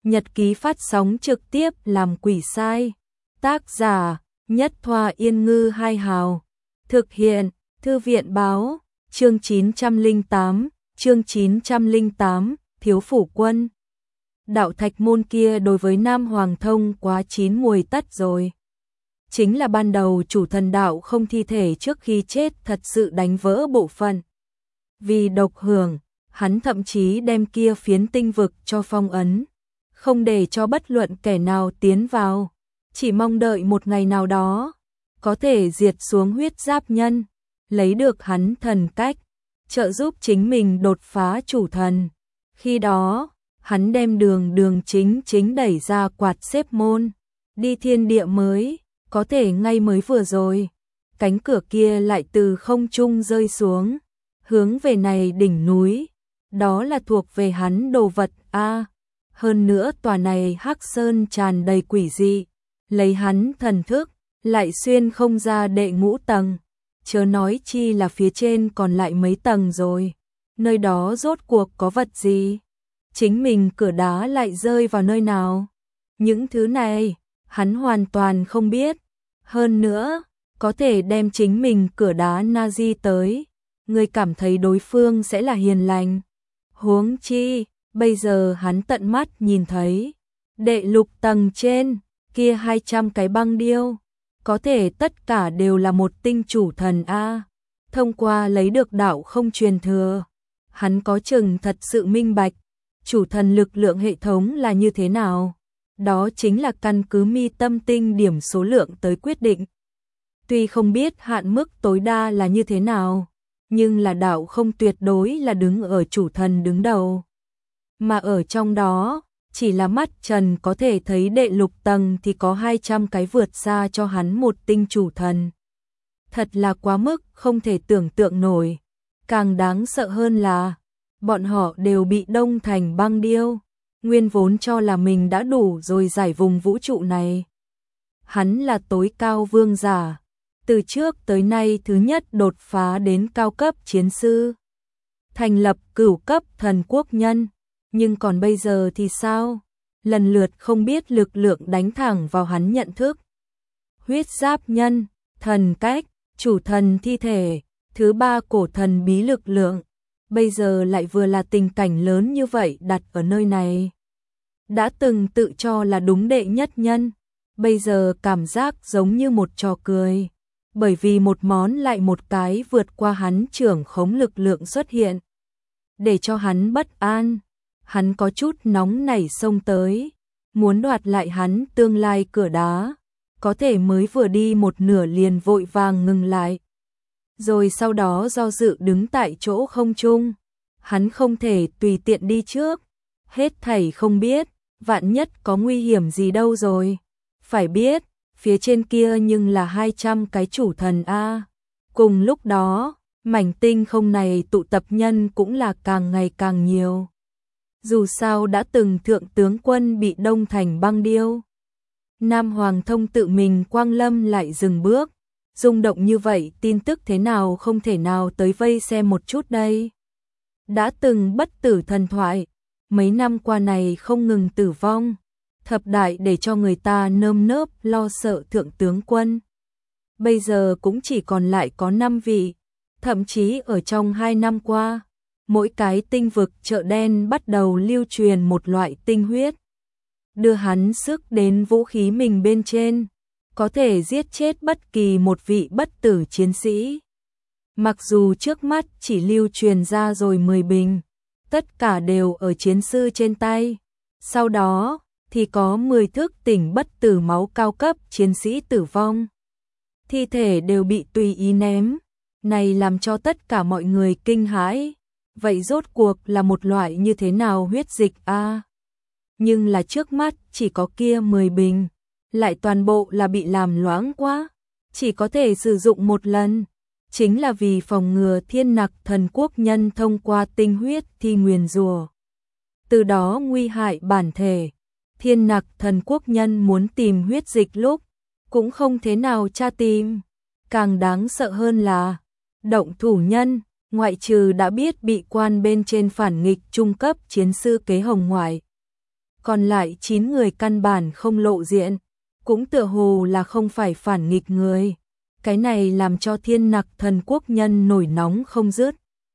Nhật ký phát sóng trực tiếp làm quỷ sai. Tác giả Nhất Thoa Yên Ngư Hai Hào. Thực hiện Thư viện Báo. Chương 908. Chương 908. Thiếu phủ quân. Đạo thạch môn kia đối với Nam Hoàng Thông quá chín muồi tất rồi. Chính là ban đầu chủ thần đạo không thi thể trước khi chết thật sự đánh vỡ bộ phận. Vì độc hưởng, hắn thậm chí đem kia phiến tinh vực cho phong ấn, không để cho bất luận kẻ nào tiến vào, chỉ mong đợi một ngày nào đó có thể diệt xuống huyết giáp nhân, lấy được hắn thần cách, trợ giúp chính mình đột phá chủ thần. Khi đó, hắn đem đường chính đẩy ra quạt xếp môn, đi thiên địa mới, có thể ngay mới vừa rồi, cánh cửa kia lại từ không trung rơi xuống, hướng về này đỉnh núi, đó là thuộc về hắn đồ vật a. Hơn nữa tòa này Hắc Sơn tràn đầy quỷ dị, lấy hắn thần thức, lại xuyên không ra đệ ngũ tầng, chớ nói chi là phía trên còn lại mấy tầng rồi, nơi đó rốt cuộc có vật gì? Chính mình cửa đá lại rơi vào nơi nào? Những thứ này, hắn hoàn toàn không biết. Hơn nữa, có thể đem chính mình cửa đá Nazi tới, người cảm thấy đối phương sẽ là hiền lành. Huống chi, bây giờ hắn tận mắt nhìn thấy, đệ lục tầng trên, kia 200 cái băng điêu, có thể tất cả đều là một tinh chủ thần A. Thông qua lấy được đạo không truyền thừa, hắn có chừng thật sự minh bạch, chủ thần lực lượng hệ thống là như thế nào. Đó chính là căn cứ mi tâm tinh điểm số lượng tới quyết định. Tuy không biết hạn mức tối đa là như thế nào, nhưng là đạo không tuyệt đối là đứng ở chủ thần đứng đầu. Mà ở trong đó, chỉ là mắt trần có thể thấy đệ lục tầng thì có 200 cái vượt xa cho hắn một tinh chủ thần. Thật là quá mức không thể tưởng tượng nổi. Càng đáng sợ hơn là, bọn họ đều bị đông thành băng điêu, nguyên vốn cho là mình đã đủ rồi giải vùng vũ trụ này. Hắn là tối cao vương giả, từ trước tới nay thứ nhất đột phá đến cao cấp chiến sư, thành lập cửu cấp thần quốc nhân, nhưng còn bây giờ thì sao? Lần lượt không biết lực lượng đánh thẳng vào hắn nhận thức. Huyết giáp nhân, thần cách, chủ thần thi thể, thứ ba cổ thần bí lực lượng, bây giờ lại vừa là tình cảnh lớn như vậy đặt ở nơi này. Đã từng tự cho là đúng đệ nhất nhân, bây giờ cảm giác giống như một trò cười, bởi vì một món lại một cái vượt qua hắn trưởng khống lực lượng xuất hiện, để cho hắn bất an. Hắn có chút nóng nảy xông tới, muốn đoạt lại hắn tương lai cửa đá, có thể mới vừa đi một nửa liền vội vàng ngừng lại. Rồi sau đó do dự đứng tại chỗ không trung, hắn không thể tùy tiện đi trước, hết thảy không biết, vạn nhất có nguy hiểm gì đâu rồi. Phải biết, phía trên kia nhưng là 200 cái chủ thần A. Cùng lúc đó, mảnh tinh không này tụ tập nhân cũng là càng ngày càng nhiều. Dù sao đã từng thượng tướng quân bị đông thành băng điêu. Nam Hoàng Thông tự mình quang lâm lại dừng bước, rung động như vậy tin tức thế nào không thể nào tới vây xem một chút đây. Đã từng bất tử thần thoại, mấy năm qua này không ngừng tử vong, thập đại để cho người ta nơm nớp lo sợ thượng tướng quân. Bây giờ cũng chỉ còn lại có 5 vị, thậm chí ở trong 2 năm qua, mỗi cái tinh vực chợ đen bắt đầu lưu truyền một loại tinh huyết, đưa hắn sức đến vũ khí mình bên trên, có thể giết chết bất kỳ một vị bất tử chiến sĩ. Mặc dù trước mắt chỉ lưu truyền ra rồi 10 bình, tất cả đều ở chiến sư trên tay, sau đó thì có 10 thức tỉnh bất tử máu cao cấp chiến sĩ tử vong. Thi thể đều bị tùy ý ném, này làm cho tất cả mọi người kinh hãi. Vậy rốt cuộc là một loại như thế nào huyết dịch a? Nhưng là trước mắt chỉ có kia 10 bình, lại toàn bộ là bị làm loãng quá, chỉ có thể sử dụng một lần, chính là vì phòng ngừa Thiên Nặc thần quốc nhân thông qua tinh huyết thi nguyền rủa, từ đó nguy hại bản thể. Thiên Nặc thần quốc nhân muốn tìm huyết dịch lúc cũng không thế nào tra tìm. Càng đáng sợ hơn là động thủ nhân, ngoại trừ đã biết bị quan bên trên phản nghịch trung cấp chiến sư kế hồng ngoại, còn lại 9 người căn bản không lộ diện, cũng tựa hồ là không phải phản nghịch người. Cái này làm cho Thiên Nặc Thần quốc nhân nổi nóng không dứt.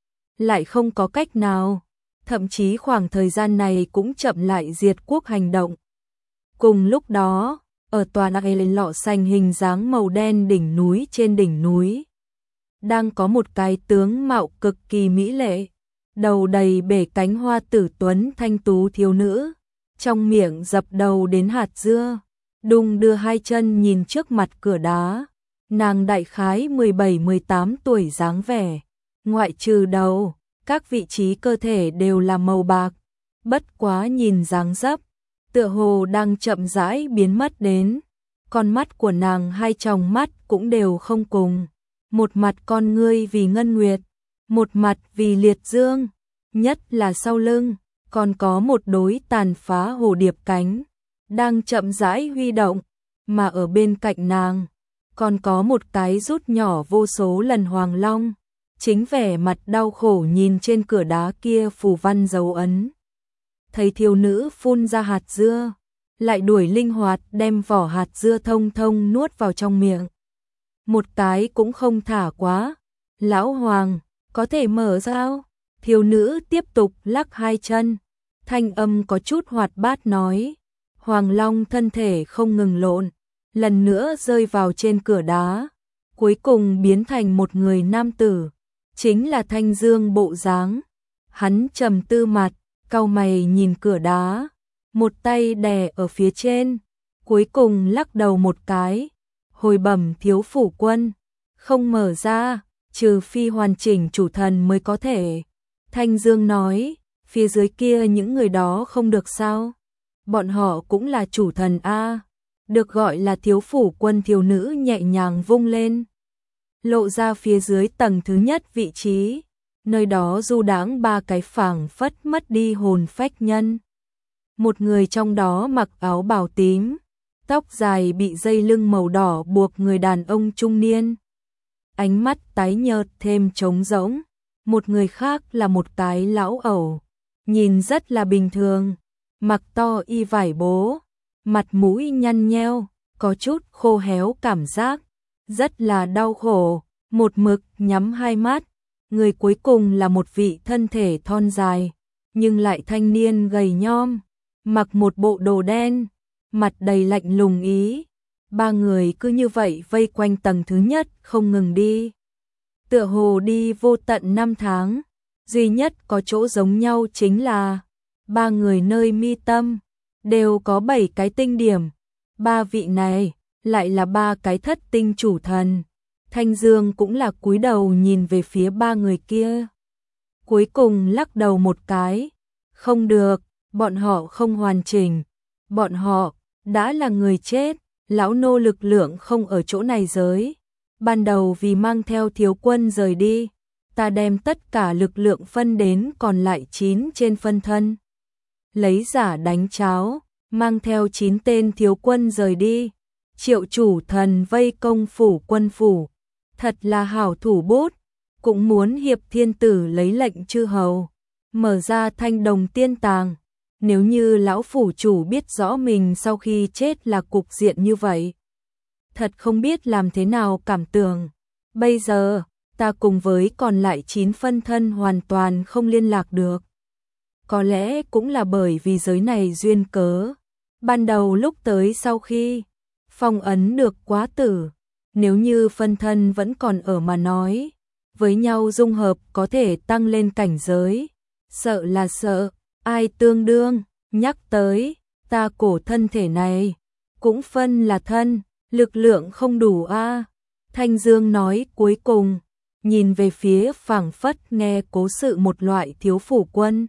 Lại không có cách nào, thậm chí khoảng thời gian này cũng chậm lại diệt quốc hành động. Cùng lúc đó, ở tòa lên lọ xanh hình dáng màu đen đỉnh núi trên đỉnh núi, đang có một cái tướng mạo cực kỳ mỹ lệ, đầu đầy bể cánh hoa tử tuấn thanh tú thiếu nữ, trong miệng dập đầu đến hạt dưa, đung đưa hai chân nhìn trước mặt cửa đá. Nàng đại khái 17-18 tuổi dáng vẻ, ngoại trừ đầu, các vị trí cơ thể đều là màu bạc, bất quá nhìn dáng dấp, tựa hồ đang chậm rãi biến mất đến. Con mắt của nàng hai tròng mắt cũng đều không cùng, một mặt con ngươi vì ngân nguyệt, một mặt vì liệt dương, nhất là sau lưng, còn có một đối tàn phá hồ điệp cánh, đang chậm rãi huy động, mà ở bên cạnh nàng, còn có một cái rút nhỏ vô số lần hoàng long, chính vẻ mặt đau khổ nhìn trên cửa đá kia phù văn dấu ấn. Thấy thiếu nữ phun ra hạt dưa, lại đuổi linh hoạt đem vỏ hạt dưa thông thông nuốt vào trong miệng. Một cái cũng không thả quá. Lão Hoàng, có thể mở sao? Thiếu nữ tiếp tục lắc hai chân, thanh âm có chút hoạt bát nói. Hoàng Long thân thể không ngừng lộn, lần nữa rơi vào trên cửa đá, cuối cùng biến thành một người nam tử, chính là Thanh Dương bộ dáng. Hắn trầm tư mặt, cau mày nhìn cửa đá, một tay đè ở phía trên, cuối cùng lắc đầu một cái, hồi bẩm thiếu phủ quân, không mở ra, trừ phi hoàn chỉnh chủ thần mới có thể. Thanh Dương nói, phía dưới kia những người đó không được sao? Bọn họ cũng là chủ thần a. Được gọi là thiếu phủ quân. Thiếu nữ nhẹ nhàng vung lên, lộ ra phía dưới tầng thứ nhất vị trí, nơi đó du đãng ba cái phảng phất mất đi hồn phách nhân. Một người trong đó mặc áo bào tím, tóc dài bị dây lưng màu đỏ buộc, người đàn ông trung niên, ánh mắt tái nhợt thêm trống rỗng. Một người khác là một cái lão ẩu, nhìn rất là bình thường, mặc to y vải bố, mặt mũi nhăn nheo, có chút khô héo cảm giác, rất là đau khổ, một mực nhắm hai mắt. Người cuối cùng là một vị thân thể thon dài, nhưng lại thanh niên gầy nhom, mặc một bộ đồ đen, mặt đầy lạnh lùng ý. Ba người cứ như vậy vây quanh tầng thứ nhất không ngừng đi. Tựa hồ đi vô tận năm tháng, duy nhất có chỗ giống nhau chính là ba người nơi mi tâm đều có 7 cái tinh điểm. Ba vị này lại là ba cái thất tinh chủ thần. Thanh Dương cũng là cúi đầu nhìn về phía ba người kia, cuối cùng lắc đầu một cái, không được, bọn họ không hoàn chỉnh, bọn họ đã là người chết. Lão nô lực lượng không ở chỗ này giới, ban đầu vì mang theo thiếu quân rời đi, ta đem tất cả lực lượng phân đến còn lại 9 trên phân thân, lấy giả đánh cháo, mang theo 9 tên thiếu quân rời đi. Triệu chủ thần vây công phủ quân phủ, thật là hảo thủ bút, cũng muốn hiệp thiên tử lấy lệnh chư hầu, mở ra thanh đồng tiên tàng. Nếu như lão phủ chủ biết rõ mình sau khi chết là cục diện như vậy, thật không biết làm thế nào cảm tưởng. Bây giờ, ta cùng với còn lại 9 phân thân hoàn toàn không liên lạc được. Có lẽ cũng là bởi vì giới này duyên cớ. Ban đầu lúc tới sau khi phong ấn được quá tử, nếu như phân thân vẫn còn ở mà nói, với nhau dung hợp có thể tăng lên cảnh giới. Sợ là sợ, ai tương đương, nhắc tới, ta cổ thân thể này, cũng phân là thân, lực lượng không đủ a. Thanh Dương nói cuối cùng, nhìn về phía phảng phất nghe cố sự một loại thiếu phủ quân.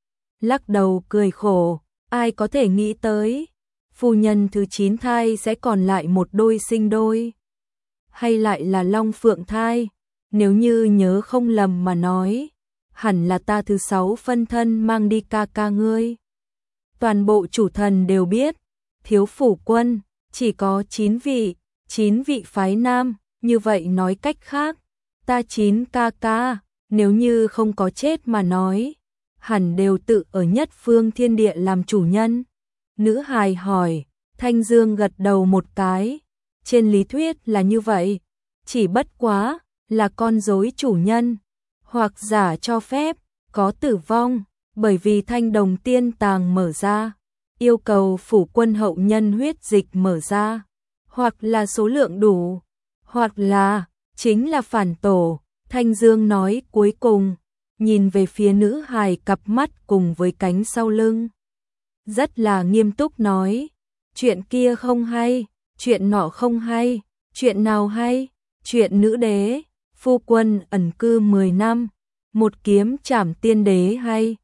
Lắc đầu cười khổ, ai có thể nghĩ tới, phu nhân thứ 9 thai sẽ còn lại một đôi sinh đôi. Hay lại là long phượng thai, nếu như nhớ không lầm mà nói, hẳn là ta thứ 6 phân thân mang đi ca ca ngươi. Toàn bộ chủ thần đều biết, thiếu phủ quân chỉ có 9 vị phái nam, như vậy nói cách khác, ta 9 ca ca, nếu như không có chết mà nói, hẳn đều tự ở nhất phương thiên địa làm chủ nhân. Nữ hài hỏi, Thanh Dương gật đầu một cái. Trên lý thuyết là như vậy, chỉ bất quá là con rối chủ nhân, hoặc giả cho phép, có tử vong, bởi vì thanh đồng tiên tàng mở ra, yêu cầu phủ quân hậu nhân huyết dịch mở ra, hoặc là số lượng đủ, hoặc là chính là phản tổ. Thanh Dương nói cuối cùng, nhìn về phía nữ hài cặp mắt cùng với cánh sau lưng. Rất là nghiêm túc nói, chuyện kia không hay, chuyện nọ không hay, chuyện nào hay, chuyện nữ đế, phu quân ẩn cư 10 năm, một kiếm trảm tiên đế hay,